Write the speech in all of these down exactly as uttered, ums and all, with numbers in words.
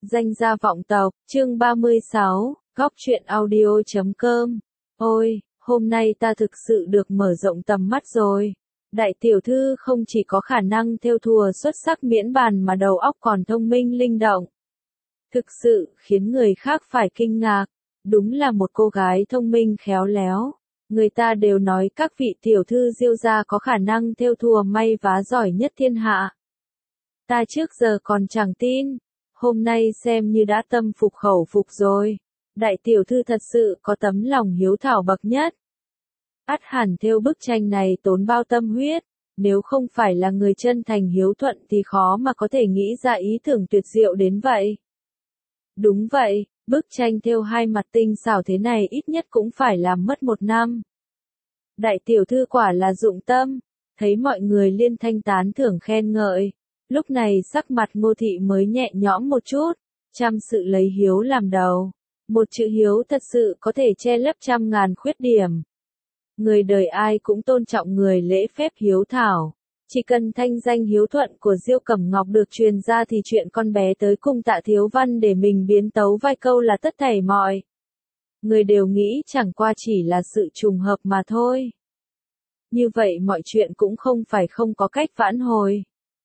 Danh gia vọng tộc, chương ba mươi sáu, góc truyện audio chấm com. Ôi, hôm nay ta thực sự được mở rộng tầm mắt rồi. Đại tiểu thư không chỉ có khả năng thêu thùa xuất sắc miễn bàn mà đầu óc còn thông minh linh động. Thực sự khiến người khác phải kinh ngạc. Đúng là một cô gái thông minh khéo léo. Người ta đều nói các vị tiểu thư Diêu gia có khả năng thêu thùa may vá giỏi nhất thiên hạ. Ta trước giờ còn chẳng tin. Hôm nay xem như đã tâm phục khẩu phục rồi. Đại tiểu thư thật sự có tấm lòng hiếu thảo bậc nhất. Ắt hẳn thêu bức tranh này tốn bao tâm huyết. Nếu không phải là người chân thành hiếu thuận thì khó mà có thể nghĩ ra ý tưởng tuyệt diệu đến vậy. Đúng vậy, bức tranh thêu hai mặt tinh xảo thế này ít nhất cũng phải làm mất một năm. Đại tiểu thư quả là dụng tâm. Thấy mọi người liên thanh tán thưởng khen ngợi. Lúc này sắc mặt Ngô Thị mới nhẹ nhõm một chút, chăm sự lấy hiếu làm đầu. Một chữ hiếu thật sự có thể che lấp trăm ngàn khuyết điểm. Người đời ai cũng tôn trọng người lễ phép hiếu thảo. Chỉ cần thanh danh hiếu thuận của Diêu Cẩm Ngọc được truyền ra thì chuyện con bé tới cung Tạ Thiếu Văn để mình biến tấu vài câu là tất thảy mọi. Người đều nghĩ chẳng qua chỉ là sự trùng hợp mà thôi. Như vậy mọi chuyện cũng không phải không có cách vãn hồi.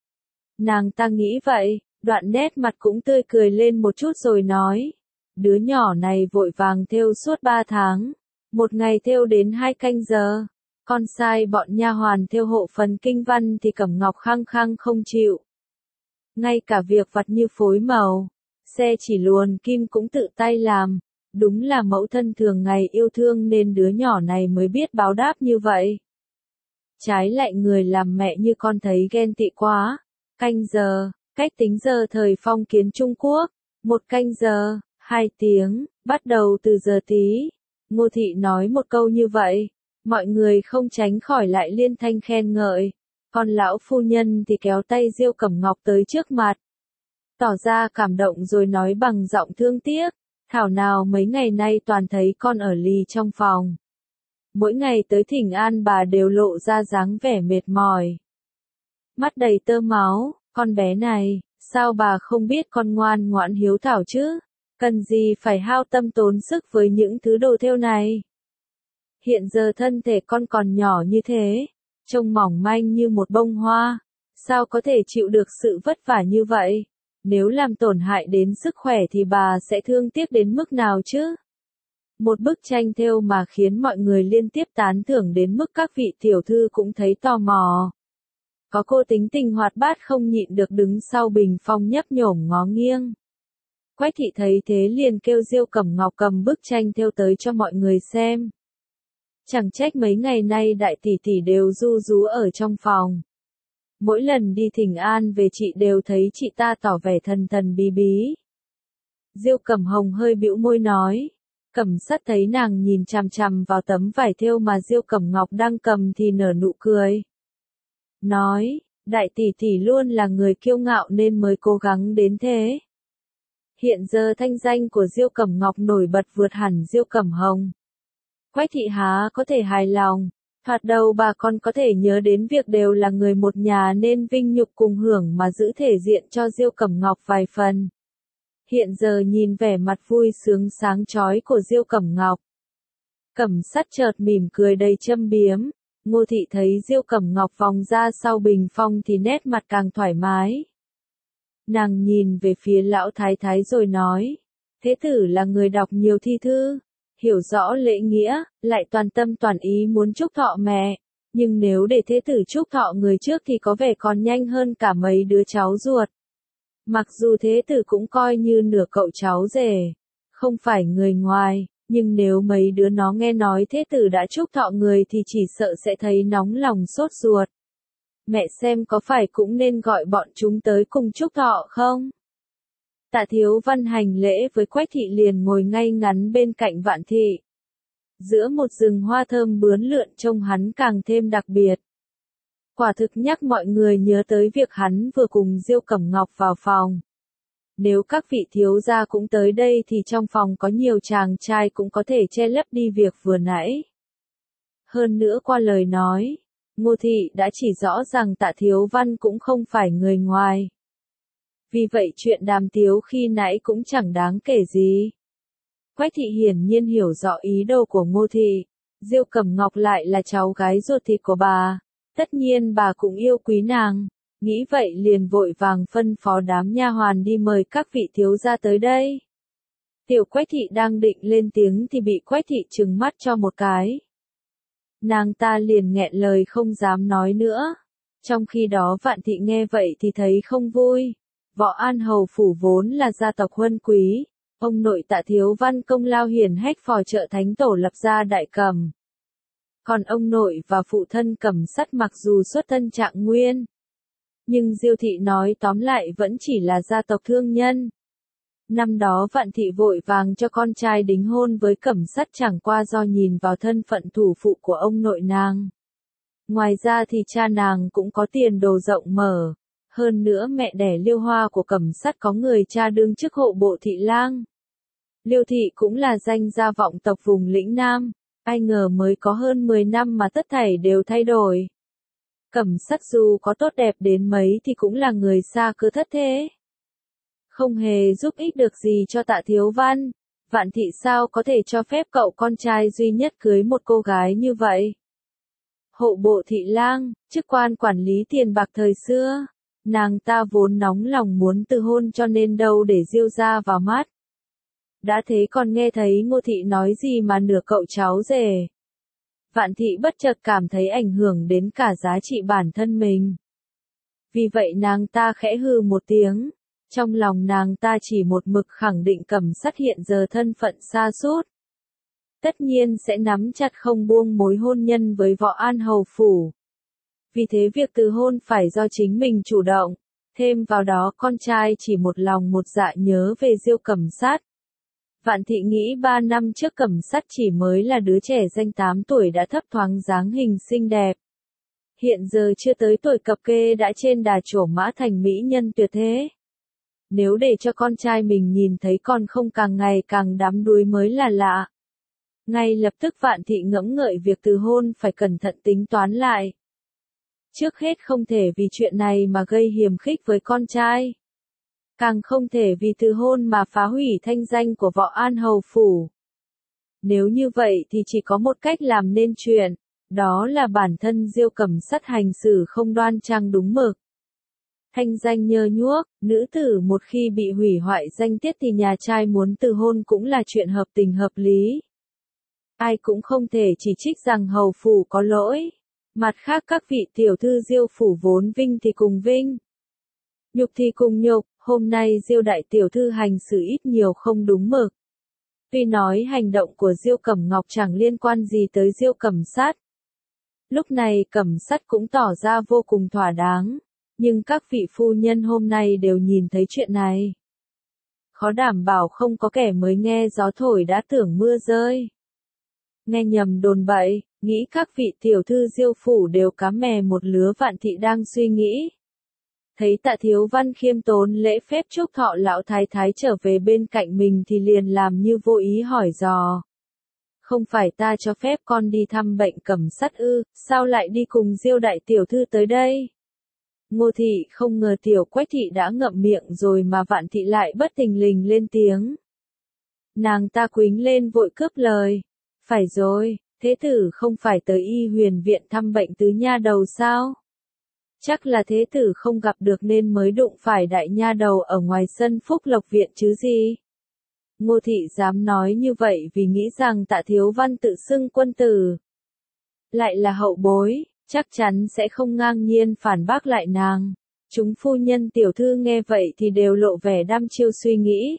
Nàng ta nghĩ vậy, đoạn nét mặt cũng tươi cười lên một chút rồi nói. Đứa nhỏ này vội vàng thêu suốt ba tháng. Một ngày thêu đến hai canh giờ. Con sai bọn nha hoàn thêu hộ phần kinh văn thì Cẩm Ngọc khăng khăng không chịu. Ngay cả việc vặt như phối màu, xe chỉ luồn kim cũng tự tay làm. Đúng là mẫu thân thường ngày yêu thương nên đứa nhỏ này mới biết báo đáp như vậy. Trái lại người làm mẹ như con thấy ghen tị quá. Canh giờ, cách tính giờ thời phong kiến Trung Quốc, một canh giờ, hai tiếng, bắt đầu từ giờ tí. Ngô Thị nói một câu như vậy, mọi người không tránh khỏi lại liên thanh khen ngợi. Còn lão phu nhân thì kéo tay Diêu Cẩm Ngọc tới trước mặt. Tỏ ra cảm động rồi nói bằng giọng thương tiếc, thảo nào mấy ngày nay toàn thấy con ở lì trong phòng. Mỗi ngày tới thỉnh an bà đều lộ ra dáng vẻ mệt mỏi. Mắt đầy tơ máu, con bé này, sao bà không biết con ngoan ngoãn hiếu thảo chứ? Cần gì phải hao tâm tốn sức với những thứ đồ thêu này? Hiện giờ thân thể con còn nhỏ như thế, trông mỏng manh như một bông hoa, sao có thể chịu được sự vất vả như vậy? Nếu làm tổn hại đến sức khỏe thì bà sẽ thương tiếc đến mức nào chứ? Một bức tranh thêu mà khiến mọi người liên tiếp tán thưởng đến mức các vị tiểu thư cũng thấy tò mò. Có cô tính tình hoạt bát không nhịn được đứng sau bình phong nhấp nhổm ngó nghiêng. Quách thị thấy thế liền kêu Diêu Cẩm Ngọc cầm bức tranh thêu tới cho mọi người xem. Chẳng trách mấy ngày nay đại tỷ tỷ đều ru rú ở trong phòng. Mỗi lần đi thỉnh an về chị đều thấy chị ta tỏ vẻ thần thần bí bí. Diêu Cẩm Hồng hơi bĩu môi nói. Cẩm Sắt thấy nàng nhìn chằm chằm vào tấm vải thêu mà Diêu Cẩm Ngọc đang cầm thì nở nụ cười. Nói, đại tỷ tỷ luôn là người kiêu ngạo nên mới cố gắng đến thế. Hiện giờ thanh danh của Diêu Cẩm Ngọc nổi bật vượt hẳn Diêu Cẩm Hồng. Quách thị há có thể hài lòng, thoạt đầu bà con có thể nhớ đến việc đều là người một nhà nên vinh nhục cùng hưởng mà giữ thể diện cho Diêu Cẩm Ngọc vài phần. Hiện giờ nhìn vẻ mặt vui sướng sáng chói của Diêu Cẩm Ngọc. Cẩm Sắt chợt mỉm cười đầy châm biếm. Ngô Thị thấy Diêu Cẩm Ngọc vòng ra sau bình phong thì nét mặt càng thoải mái. Nàng nhìn về phía lão thái thái rồi nói, thế tử là người đọc nhiều thi thư, hiểu rõ lễ nghĩa, lại toàn tâm toàn ý muốn chúc thọ mẹ, nhưng nếu để thế tử chúc thọ người trước thì có vẻ còn nhanh hơn cả mấy đứa cháu ruột. Mặc dù thế tử cũng coi như nửa cậu cháu rể, không phải người ngoài. Nhưng nếu mấy đứa nó nghe nói thế tử đã chúc thọ người thì chỉ sợ sẽ thấy nóng lòng sốt ruột. Mẹ xem có phải cũng nên gọi bọn chúng tới cùng chúc thọ không? Tạ Thiếu Văn hành lễ với Quách thị liền ngồi ngay ngắn bên cạnh Vạn thị. Giữa một rừng hoa thơm bướn lượn trông hắn càng thêm đặc biệt. Quả thực nhắc mọi người nhớ tới việc hắn vừa cùng Diêu Cẩm Ngọc vào phòng. Nếu các vị thiếu gia cũng tới đây thì trong phòng có nhiều chàng trai cũng có thể che lấp đi việc vừa nãy. Hơn nữa qua lời nói, Ngô Thị đã chỉ rõ rằng Tạ Thiếu Văn cũng không phải người ngoài. Vì vậy chuyện Đàm Tiếu khi nãy cũng chẳng đáng kể gì. Quách thị hiển nhiên hiểu rõ ý đồ của Ngô thị. Diêu Cẩm Ngọc lại là cháu gái ruột thịt của bà. Tất nhiên bà cũng yêu quý nàng. Nghĩ vậy liền vội vàng phân phó đám nha hoàn đi mời các vị thiếu gia tới đây. Tiểu Quách thị đang định lên tiếng thì bị Quách thị trừng mắt cho một cái. Nàng ta liền nghẹn lời không dám nói nữa. Trong khi đó Vạn thị nghe vậy thì thấy không vui. Võ An Hầu phủ vốn là gia tộc huân quý. Ông nội Tạ Thiếu Văn công lao hiển hách phò trợ thánh tổ lập ra Đại Cẩm. Còn ông nội và phụ thân Cẩm Sắt mặc dù xuất thân Trạng Nguyên, nhưng Diêu thị nói tóm lại vẫn chỉ là gia tộc thương nhân. Năm đó Vạn thị vội vàng cho con trai đính hôn với Cẩm Sắt chẳng qua do nhìn vào thân phận thủ phụ của ông nội nàng. Ngoài ra thì cha nàng cũng có tiền đồ rộng mở. Hơn nữa mẹ đẻ Liêu Hoa của Cẩm Sắt có người cha đương chức hộ bộ thị lang. Liêu thị cũng là danh gia vọng tộc vùng lĩnh Nam. Ai ngờ mới có hơn mười năm mà tất thảy đều thay đổi. Cẩm Sắt dù có tốt đẹp đến mấy thì cũng là người xa cơ thất thế. Không hề giúp ích được gì cho Tạ Thiếu Văn. Vạn thị sao có thể cho phép cậu con trai duy nhất cưới một cô gái như vậy? Hộ bộ thị lang, chức quan quản lý tiền bạc thời xưa. Nàng ta vốn nóng lòng muốn từ hôn cho nên đâu để Diêu gia vào mắt. Đã thế còn nghe thấy Ngô thị nói gì mà nửa cậu cháu rể. Vạn thị bất chợt cảm thấy ảnh hưởng đến cả giá trị bản thân mình. Vì vậy nàng ta khẽ hừ một tiếng. Trong lòng nàng ta chỉ một mực khẳng định Cẩm Sắt hiện giờ thân phận sa sút. Tất nhiên sẽ nắm chặt không buông mối hôn nhân với Võ An Hầu phủ. Vì thế việc từ hôn phải do chính mình chủ động. Thêm vào đó con trai chỉ một lòng một dạ nhớ về Diêu Cẩm Sắt. Vạn thị nghĩ ba năm trước Cẩm Sắt chỉ mới là đứa trẻ danh tám tuổi đã thấp thoáng dáng hình xinh đẹp. Hiện giờ chưa tới tuổi cập kê đã trên đà trổ mã thành mỹ nhân tuyệt thế. Nếu để cho con trai mình nhìn thấy con không càng ngày càng đắm đuối mới là lạ. Ngay lập tức Vạn thị ngẫm ngợi việc từ hôn phải cẩn thận tính toán lại. Trước hết không thể vì chuyện này mà gây hiềm khích với con trai. Càng không thể vì từ hôn mà phá hủy thanh danh của Võ An Hầu phủ. Nếu như vậy thì chỉ có một cách làm nên chuyện, đó là bản thân Diêu Cẩm Sắt hành xử không đoan trang đúng mực. Thanh danh nhơ nhuốc, nữ tử một khi bị hủy hoại danh tiết thì nhà trai muốn từ hôn cũng là chuyện hợp tình hợp lý. Ai cũng không thể chỉ trích rằng hầu phủ có lỗi. Mặt khác các vị tiểu thư Diêu phủ vốn vinh thì cùng vinh. Nhục thì cùng nhục, hôm nay Diêu đại tiểu thư hành xử ít nhiều không đúng mực. Tuy nói hành động của Diêu Cẩm Ngọc chẳng liên quan gì tới Diêu Cẩm Sắt. Lúc này Cẩm Sắt cũng tỏ ra vô cùng thỏa đáng. Nhưng các vị phu nhân hôm nay đều nhìn thấy chuyện này. Khó đảm bảo không có kẻ mới nghe gió thổi đã tưởng mưa rơi. Nghe nhầm đồn bậy, nghĩ các vị tiểu thư Diêu phủ đều cá mè một lứa. Vạn thị đang suy nghĩ. Thấy Tạ Thiếu Văn khiêm tốn lễ phép chúc thọ lão thái thái trở về bên cạnh mình thì liền làm như vô ý hỏi dò. Không phải ta cho phép con đi thăm bệnh Cẩm Sắt ư, sao lại đi cùng Diêu đại tiểu thư tới đây? Ngô thị không ngờ tiểu Quách thị đã ngậm miệng rồi mà Vạn thị lại bất thình lình lên tiếng. Nàng ta quýnh lên vội cướp lời. Phải rồi, thế tử không phải tới y huyền viện thăm bệnh tứ nha đầu sao? Chắc là thế tử không gặp được nên mới đụng phải đại nha đầu ở ngoài sân Phúc Lộc viện chứ gì. Ngô thị dám nói như vậy vì nghĩ rằng Tạ Thiếu Văn tự xưng quân tử. Lại là hậu bối, chắc chắn sẽ không ngang nhiên phản bác lại nàng. Chúng phu nhân tiểu thư nghe vậy thì đều lộ vẻ đăm chiêu suy nghĩ.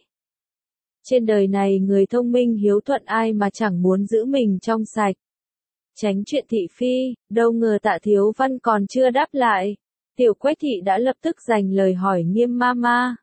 Trên đời này người thông minh hiếu thuận ai mà chẳng muốn giữ mình trong sạch. Tránh chuyện thị phi, đâu ngờ Tạ Thiếu Văn còn chưa đáp lại. Tiểu Quách thị đã lập tức dành lời hỏi nghiêm Mama.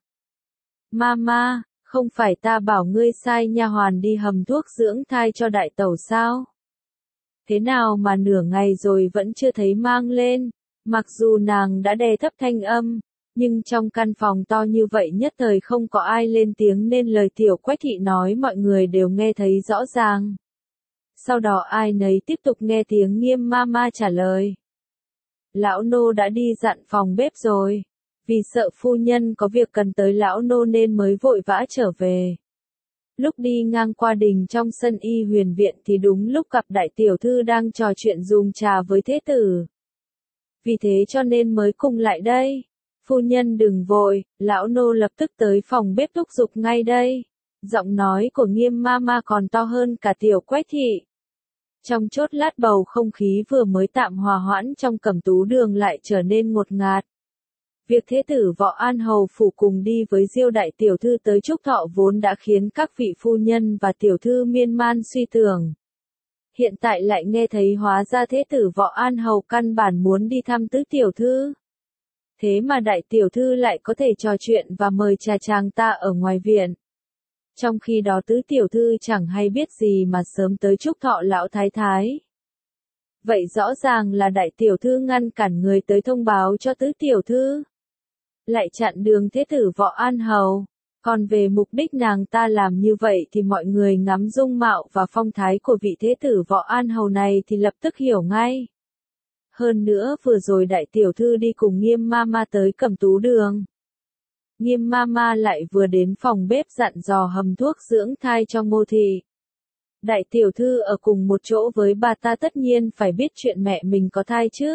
Mama, không phải ta bảo ngươi sai nha hoàn đi hầm thuốc dưỡng thai cho đại tẩu sao? Thế nào mà nửa ngày rồi vẫn chưa thấy mang lên? Mặc dù nàng đã đè thấp thanh âm, nhưng trong căn phòng to như vậy nhất thời không có ai lên tiếng nên lời Tiểu Quách thị nói mọi người đều nghe thấy rõ ràng. Sau đó ai nấy tiếp tục nghe tiếng nghiêm Mama trả lời. Lão nô đã đi dặn phòng bếp rồi. Vì sợ phu nhân có việc cần tới lão nô nên mới vội vã trở về. Lúc đi ngang qua đình trong sân y huyền viện thì đúng lúc gặp đại tiểu thư đang trò chuyện dùng trà với thế tử. Vì thế cho nên mới cùng lại đây. Phu nhân đừng vội, lão nô lập tức tới phòng bếp thúc giục ngay đây. Giọng nói của Nghiêm ma ma còn to hơn cả tiểu Quách thị. Trong chốt lát bầu không khí vừa mới tạm hòa hoãn trong Cẩm Tú đường lại trở nên ngột ngạt. Việc thế tử Võ An Hầu phủ cùng đi với Diêu đại tiểu thư tới chúc thọ vốn đã khiến các vị phu nhân và tiểu thư miên man suy tưởng. Hiện tại lại nghe thấy hóa ra thế tử Võ An Hầu căn bản muốn đi thăm tứ tiểu thư. Thế mà đại tiểu thư lại có thể trò chuyện và mời trà chàng ta ở ngoài viện. Trong khi đó tứ tiểu thư chẳng hay biết gì mà sớm tới chúc thọ lão thái thái. Vậy rõ ràng là đại tiểu thư ngăn cản người tới thông báo cho tứ tiểu thư. Lại chặn đường thế tử Võ An Hầu. Còn về mục đích nàng ta làm như vậy thì mọi người ngắm dung mạo và phong thái của vị thế tử Võ An Hầu này thì lập tức hiểu ngay. Hơn nữa vừa rồi đại tiểu thư đi cùng Nghiêm ma ma tới Cẩm Tú đường. Nghiêm ma ma lại vừa đến phòng bếp dặn dò hầm thuốc dưỡng thai cho Ngô thị. Đại tiểu thư ở cùng một chỗ với bà ta tất nhiên phải biết chuyện mẹ mình có thai chứ.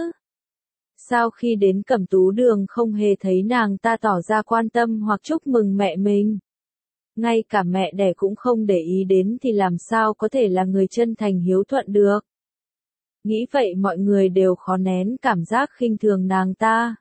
Sao khi đến Cẩm Tú đường không hề thấy nàng ta tỏ ra quan tâm hoặc chúc mừng mẹ mình? Ngay cả mẹ đẻ cũng không để ý đến thì làm sao có thể là người chân thành hiếu thuận được? Nghĩ vậy mọi người đều khó nén cảm giác khinh thường nàng ta.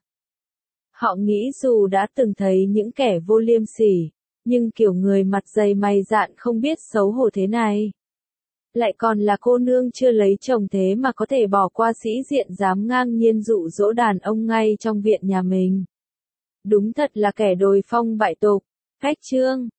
Họ nghĩ dù đã từng thấy những kẻ vô liêm sỉ, nhưng kiểu người mặt dày mày dạn không biết xấu hổ thế này. Lại còn là cô nương chưa lấy chồng thế mà có thể bỏ qua sĩ diện dám ngang nhiên dụ dỗ đàn ông ngay trong viện nhà mình. Đúng thật là kẻ đồi phong bại tục. Khách chương